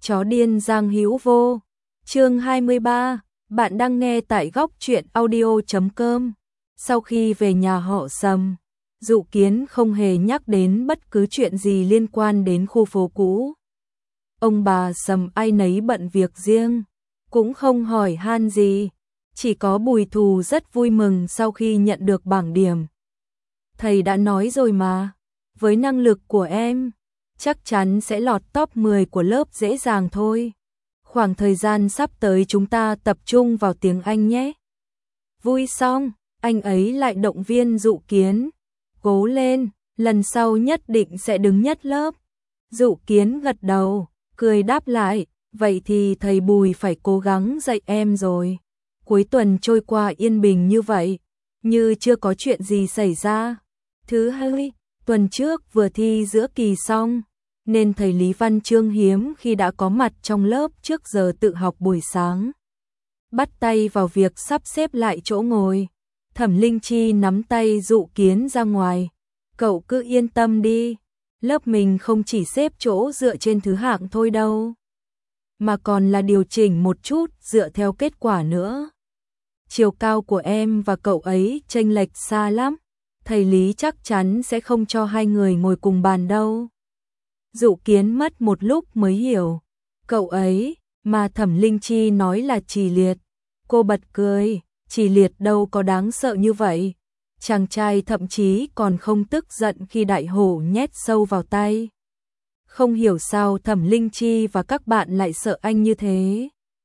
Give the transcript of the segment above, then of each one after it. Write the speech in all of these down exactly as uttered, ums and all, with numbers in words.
Chó điên Giang Hữu Vô. Chương hai mươi ba, bạn đang nghe tại góc truyện audio chấm com. Sau khi về nhà họ Sầm, Dụ Kiến không hề nhắc đến bất cứ chuyện gì liên quan đến khu phố cũ. Ông bà Sầm ai nấy bận việc riêng, cũng không hỏi han gì, chỉ có Bùi Thù rất vui mừng sau khi nhận được bảng điểm. Thầy đã nói rồi mà, với năng lực của em, chắc chắn sẽ lọt top mười của lớp dễ dàng thôi. Khoảng thời gian sắp tới chúng ta tập trung vào tiếng Anh nhé. Vui xong, anh ấy lại động viên Dụ Kiến. Cố lên, lần sau nhất định sẽ đứng nhất lớp. Dụ Kiến gật đầu, cười đáp lại, vậy thì thầy Bùi phải cố gắng dạy em rồi. Cuối tuần trôi qua yên bình như vậy, như chưa có chuyện gì xảy ra. Thứ hai, tuần trước vừa thi giữa kỳ xong, nên thầy Lý Văn Chương hiếm khi đã có mặt trong lớp trước giờ tự học buổi sáng. Bắt tay vào việc sắp xếp lại chỗ ngồi, Thẩm Linh Chi nắm tay Dụ Kiến ra ngoài. Cậu cứ yên tâm đi, lớp mình không chỉ xếp chỗ dựa trên thứ hạng thôi đâu, mà còn là điều chỉnh một chút dựa theo kết quả nữa. Chiều cao của em và cậu ấy chênh lệch xa lắm, thầy Lý chắc chắn sẽ không cho hai người ngồi cùng bàn đâu. Dụ Kiến mất một lúc mới hiểu, cậu ấy mà Thẩm Linh Chi nói là Trì Liệt. Cô bật cười, Trì Liệt đâu có đáng sợ như vậy. Chàng trai thậm chí còn không tức giận khi đại hổ nhét sâu vào tay. Không hiểu sao Thẩm Linh Chi và các bạn lại sợ anh như thế.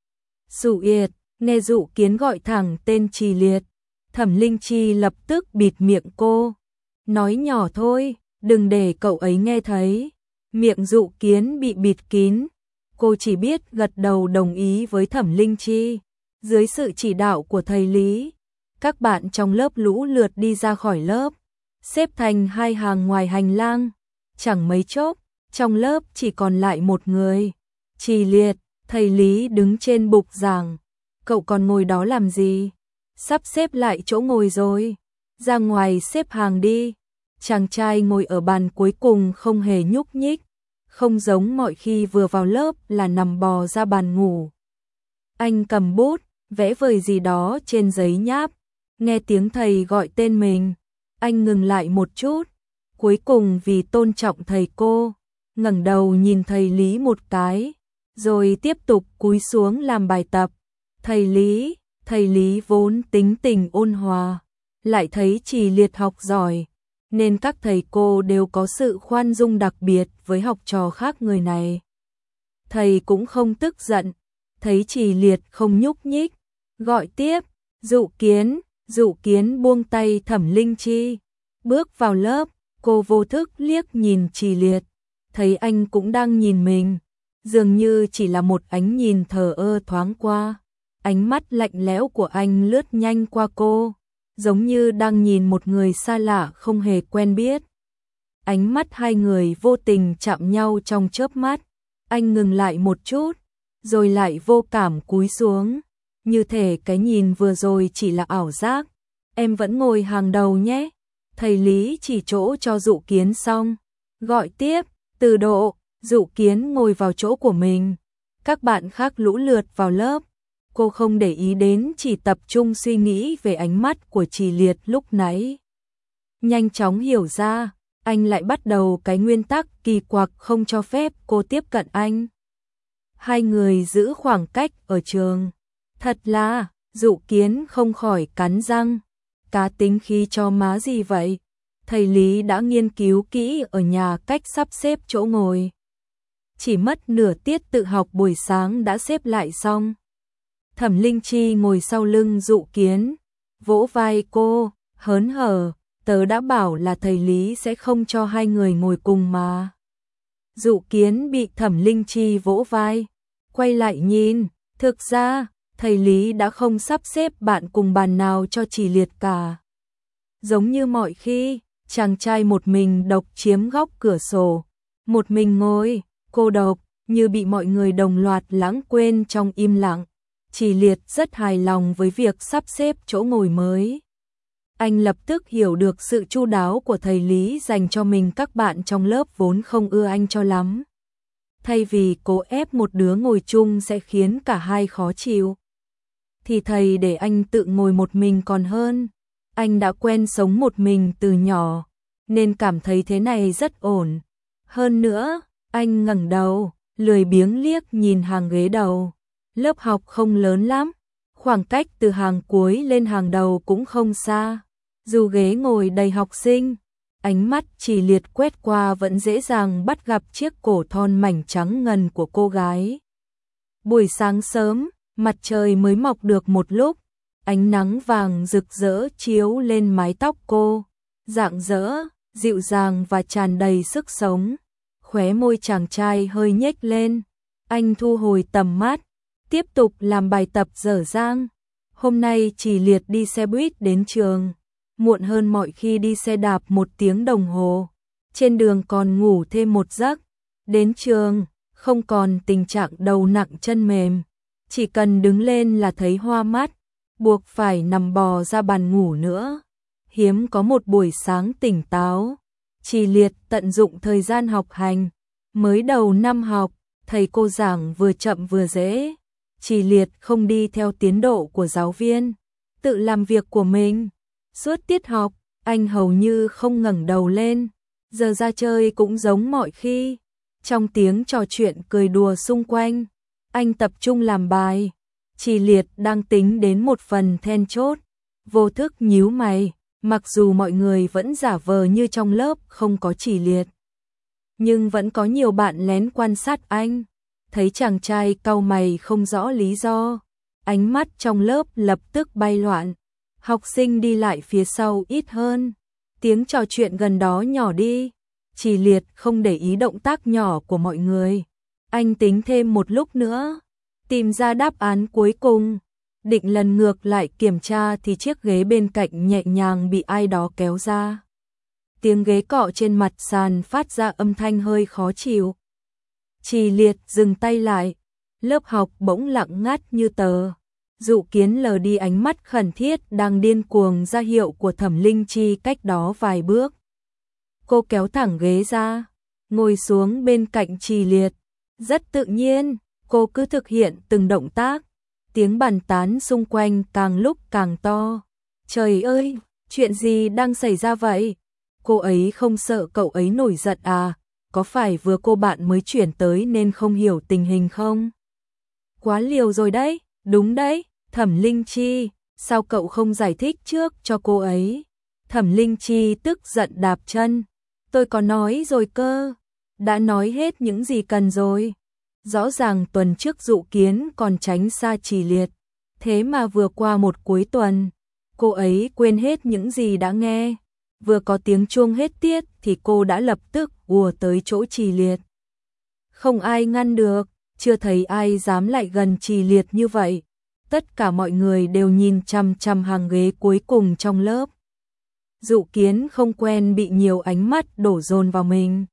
Dụ Yệt, nghe Dụ Kiến gọi thẳng tên Trì Liệt, Thẩm Linh Chi lập tức bịt miệng cô. Nói nhỏ thôi, đừng để cậu ấy nghe thấy. Miệng Dụ Kiến bị bịt kín, cô chỉ biết gật đầu đồng ý với Thẩm Linh Chi. Dưới sự chỉ đạo của thầy Lý, các bạn trong lớp lũ lượt đi ra khỏi lớp, xếp thành hai hàng ngoài hành lang. Chẳng mấy chốc, trong lớp chỉ còn lại một người, Trì Liệt. Thầy Lý đứng trên bục giảng. Cậu còn ngồi đó làm gì? Sắp xếp lại chỗ ngồi rồi, ra ngoài xếp hàng đi. Chàng trai ngồi ở bàn cuối cùng không hề nhúc nhích, không giống mọi khi vừa vào lớp là nằm bò ra bàn ngủ. Anh cầm bút, vẽ vời gì đó trên giấy nháp. Nghe tiếng thầy gọi tên mình, anh ngừng lại một chút. Cuối cùng vì tôn trọng thầy cô, ngẩng đầu nhìn thầy Lý một cái, rồi tiếp tục cúi xuống làm bài tập. Thầy Lý, thầy Lý vốn tính tình ôn hòa, lại thấy Trì Liệt học giỏi, nên các thầy cô đều có sự khoan dung đặc biệt với học trò khác người này. Thầy cũng không tức giận, thấy Trì Liệt không nhúc nhích, gọi tiếp, Dụ Kiến. Dụ Kiến buông tay Thẩm Linh Chi, bước vào lớp. Cô vô thức liếc nhìn Trì Liệt, thấy anh cũng đang nhìn mình, dường như chỉ là một ánh nhìn thờ ơ thoáng qua. Ánh mắt lạnh lẽo của anh lướt nhanh qua cô, giống như đang nhìn một người xa lạ không hề quen biết. Ánh mắt hai người vô tình chạm nhau trong chớp mắt. Anh ngừng lại một chút, rồi lại vô cảm cúi xuống, như thể cái nhìn vừa rồi chỉ là ảo giác. Em vẫn ngồi hàng đầu nhé. Thầy Lý chỉ chỗ cho Dụ Kiến xong, gọi tiếp, Từ Độ. Dụ Kiến ngồi vào chỗ của mình. Các bạn khác lũ lượt vào lớp. Cô không để ý đến, chỉ tập trung suy nghĩ về ánh mắt của Trì Liệt lúc nãy. Nhanh chóng hiểu ra, anh lại bắt đầu cái nguyên tắc kỳ quặc không cho phép cô tiếp cận anh. Hai người giữ khoảng cách ở trường. Thật là, Dụ Kiến không khỏi cắn răng. Cá tính khi cho má gì vậy? Thầy Lý đã nghiên cứu kỹ ở nhà cách sắp xếp chỗ ngồi. Chỉ mất nửa tiết tự học buổi sáng đã xếp lại xong. Thẩm Linh Chi ngồi sau lưng Dụ Kiến, vỗ vai cô, hớn hở, tớ đã bảo là thầy Lý sẽ không cho hai người ngồi cùng mà. Dụ Kiến bị Thẩm Linh Chi vỗ vai, quay lại nhìn, thực ra, thầy Lý đã không sắp xếp bạn cùng bàn nào cho Trì Liệt cả. Giống như mọi khi, chàng trai một mình độc chiếm góc cửa sổ, một mình ngồi, cô độc, như bị mọi người đồng loạt lãng quên trong im lặng. Trì Liệt rất hài lòng với việc sắp xếp chỗ ngồi mới. Anh lập tức hiểu được sự chu đáo của thầy Lý dành cho mình. Các bạn trong lớp vốn không ưa anh cho lắm. thay vì cố ép một đứa ngồi chung sẽ khiến cả hai khó chịu. Thì thầy để anh tự ngồi một mình còn hơn. Anh đã quen sống một mình từ nhỏ, nên cảm thấy thế này rất ổn. Hơn nữa, anh ngẩng đầu, lười biếng liếc nhìn hàng ghế đầu. Lớp học không lớn lắm, khoảng cách từ hàng cuối lên hàng đầu cũng không xa. Dù ghế ngồi đầy học sinh, ánh mắt Chỉ Liệt quét qua vẫn dễ dàng bắt gặp chiếc cổ thon mảnh trắng ngần của cô gái. Buổi sáng sớm, mặt trời mới mọc được một lúc, ánh nắng vàng rực rỡ chiếu lên mái tóc cô, rạng rỡ, dịu dàng và tràn đầy sức sống. Khóe môi chàng trai hơi nhếch lên, anh thu hồi tầm mắt, tiếp tục làm bài tập dở dang. Hôm nay Chỉ Liệt đi xe buýt đến trường, muộn hơn mọi khi đi xe đạp một tiếng đồng hồ. Trên đường còn ngủ thêm một giấc, đến trường, không còn tình trạng đầu nặng chân mềm. Chỉ cần đứng lên là thấy hoa mắt, buộc phải nằm bò ra bàn ngủ nữa. Hiếm có một buổi sáng tỉnh táo. Chỉ Liệt tận dụng thời gian học hành. Mới đầu năm học, thầy cô giảng vừa chậm vừa dễ. Chỉ Liệt không đi theo tiến độ của giáo viên, tự làm việc của mình. Suốt tiết học, anh hầu như không ngẩng đầu lên. Giờ ra chơi cũng giống mọi khi. Trong tiếng trò chuyện cười đùa xung quanh, anh tập trung làm bài. Chỉ Liệt đang tính đến một phần then chốt, vô thức nhíu mày, mặc dù mọi người vẫn giả vờ như trong lớp không có Chỉ Liệt. Nhưng vẫn có nhiều bạn lén quan sát anh, thấy chàng trai cau mày không rõ lý do. Ánh mắt trong lớp lập tức bay loạn, học sinh đi lại phía sau ít hơn, tiếng trò chuyện gần đó nhỏ đi. Chỉ Liệt không để ý động tác nhỏ của mọi người, anh tính thêm một lúc nữa, tìm ra đáp án cuối cùng. Định lần ngược lại kiểm tra thì chiếc ghế bên cạnh nhẹ nhàng bị ai đó kéo ra. Tiếng ghế cọ trên mặt sàn phát ra âm thanh hơi khó chịu. Chỉ Liệt dừng tay lại, lớp học bỗng lặng ngắt như tờ. Dụ Kiến lờ đi ánh mắt khẩn thiết đang điên cuồng ra hiệu của Thẩm Linh Chi cách đó vài bước. Cô kéo thẳng ghế ra, ngồi xuống bên cạnh Chỉ Liệt. Rất tự nhiên, cô cứ thực hiện từng động tác. Tiếng bàn tán xung quanh càng lúc càng to. Trời ơi, chuyện gì đang xảy ra vậy? Cô ấy không sợ cậu ấy nổi giận à? Có phải vừa cô bạn mới chuyển tới nên không hiểu tình hình không? Quá liều rồi đấy, đúng đấy, Thẩm Linh Chi, sao cậu không giải thích trước cho cô ấy? Thẩm Linh Chi tức giận đạp chân. Tôi có nói rồi cơ, đã nói hết những gì cần rồi. Rõ ràng tuần trước Dụ Kiến còn tránh xa Chỉ Liệt, thế mà vừa qua một cuối tuần, cô ấy quên hết những gì đã nghe. Vừa có tiếng chuông hết tiết thì cô đã lập tức ùa tới chỗ Chỉ Liệt. Không ai ngăn được, chưa thấy ai dám lại gần Chỉ Liệt như vậy. Tất cả mọi người đều nhìn chằm chằm hàng ghế cuối cùng trong lớp. Dụ Kiến không quen bị nhiều ánh mắt đổ dồn vào mình.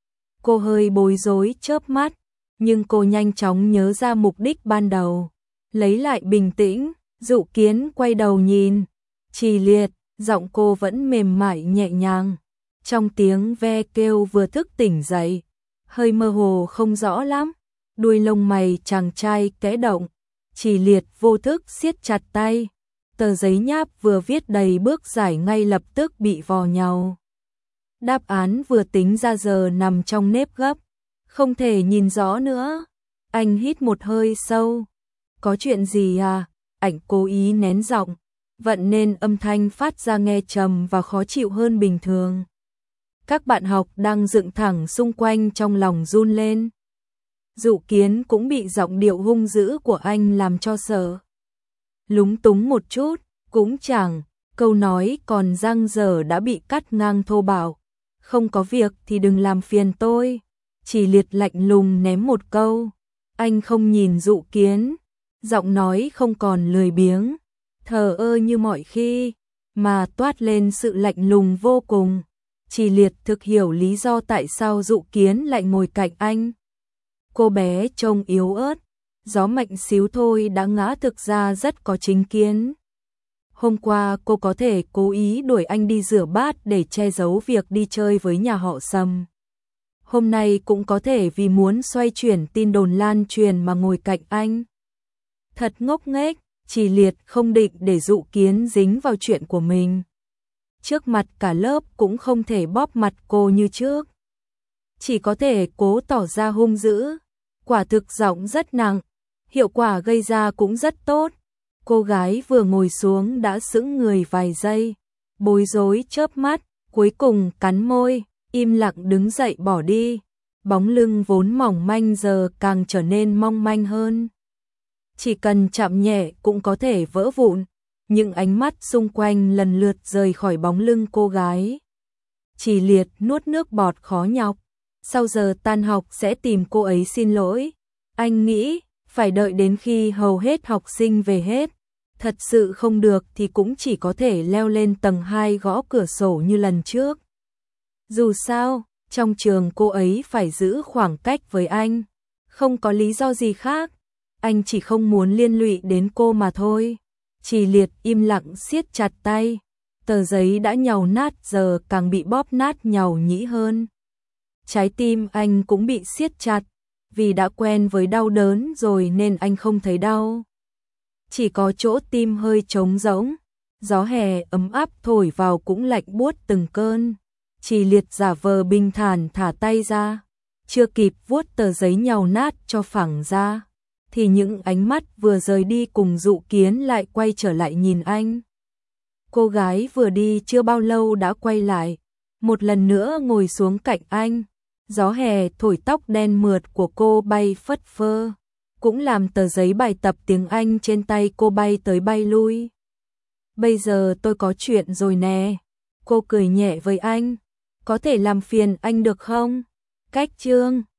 Cô hơi bối rối chớp mắt, nhưng cô nhanh chóng nhớ ra mục đích ban đầu. Lấy lại bình tĩnh, Dụ Kiến quay đầu nhìn. Chỉ Liệt, giọng cô vẫn mềm mại nhẹ nhàng. Trong tiếng ve kêu vừa thức tỉnh dậy, hơi mơ hồ không rõ lắm. Đuôi lông mày chàng trai kẽ động. Chỉ Liệt vô thức siết chặt tay. Tờ giấy nháp vừa viết đầy bước giải ngay lập tức bị vò nhau. Đáp án vừa tính ra giờ nằm trong nếp gấp, không thể nhìn rõ nữa. Anh hít một hơi sâu. Có chuyện gì à? Anh cố ý nén giọng, vậy nên âm thanh phát ra nghe trầm và khó chịu hơn bình thường. Các bạn học đang dựng thẳng xung quanh trong lòng run lên. Dụ Kiến cũng bị giọng điệu hung dữ của anh làm cho sợ. Lúng túng một chút, cũng chẳng, câu nói còn dang dở đã bị cắt ngang thô bạo. Không có việc thì đừng làm phiền tôi. Chỉ Liệt lạnh lùng ném một câu. Anh không nhìn Dụ Kiến, giọng nói không còn lười biếng, thờ ơ như mọi khi, mà toát lên sự lạnh lùng vô cùng. Chỉ Liệt thực hiểu lý do tại sao Dụ Kiến lại ngồi cạnh anh. Cô bé trông yếu ớt, gió mạnh xíu thôi đã ngã, thực ra rất có chính kiến. Hôm qua cô có thể cố ý đuổi anh đi rửa bát để che giấu việc đi chơi với nhà họ Sầm. hôm nay cũng có thể vì muốn xoay chuyển tin đồn lan truyền mà ngồi cạnh anh. Thật ngốc nghếch, Trì Liệt không định để Dụ Kiến dính vào chuyện của mình. Trước mặt cả lớp cũng không thể bóp mặt cô như trước. Chỉ có thể cố tỏ ra hung dữ. Quả thực giọng rất nặng, hiệu quả gây ra cũng rất tốt. Cô gái vừa ngồi xuống đã sững người vài giây, bối rối chớp mắt, cuối cùng cắn môi, im lặng đứng dậy bỏ đi. Bóng lưng vốn mỏng manh giờ càng trở nên mong manh hơn. Chỉ cần chạm nhẹ cũng có thể vỡ vụn. Những ánh mắt xung quanh lần lượt rời khỏi bóng lưng cô gái. Trì Liệt nuốt nước bọt khó nhọc. Sau giờ tan học sẽ tìm cô ấy xin lỗi. Anh nghĩ phải đợi đến khi hầu hết học sinh về hết. Thật sự không được thì cũng chỉ có thể leo lên tầng hai gõ cửa sổ như lần trước. Dù sao, trong trường cô ấy phải giữ khoảng cách với anh. Không có lý do gì khác. Anh chỉ không muốn liên lụy đến cô mà thôi. Trì Liệt im lặng siết chặt tay. Tờ giấy đã nhàu nát giờ càng bị bóp nát nhàu nhĩ hơn. Trái tim anh cũng bị siết chặt. Vì đã quen với đau đớn rồi nên anh không thấy đau. Chỉ có chỗ tim hơi trống rỗng. Gió hè ấm áp thổi vào cũng lạnh buốt từng cơn. Trì Liệt giả vờ bình thản thả tay ra. Chưa kịp vuốt tờ giấy nhàu nát cho phẳng ra. Thì những ánh mắt vừa rời đi cùng Dụ Kiến lại quay trở lại nhìn anh. Cô gái vừa đi chưa bao lâu đã quay lại. Một lần nữa ngồi xuống cạnh anh. Gió hè thổi tóc đen mượt của cô bay phất phơ. Cũng làm tờ giấy bài tập tiếng Anh trên tay cô bay tới bay lui. Bây giờ tôi có chuyện rồi nè. Cô cười nhẹ với anh. Có thể làm phiền anh được không? Cách chương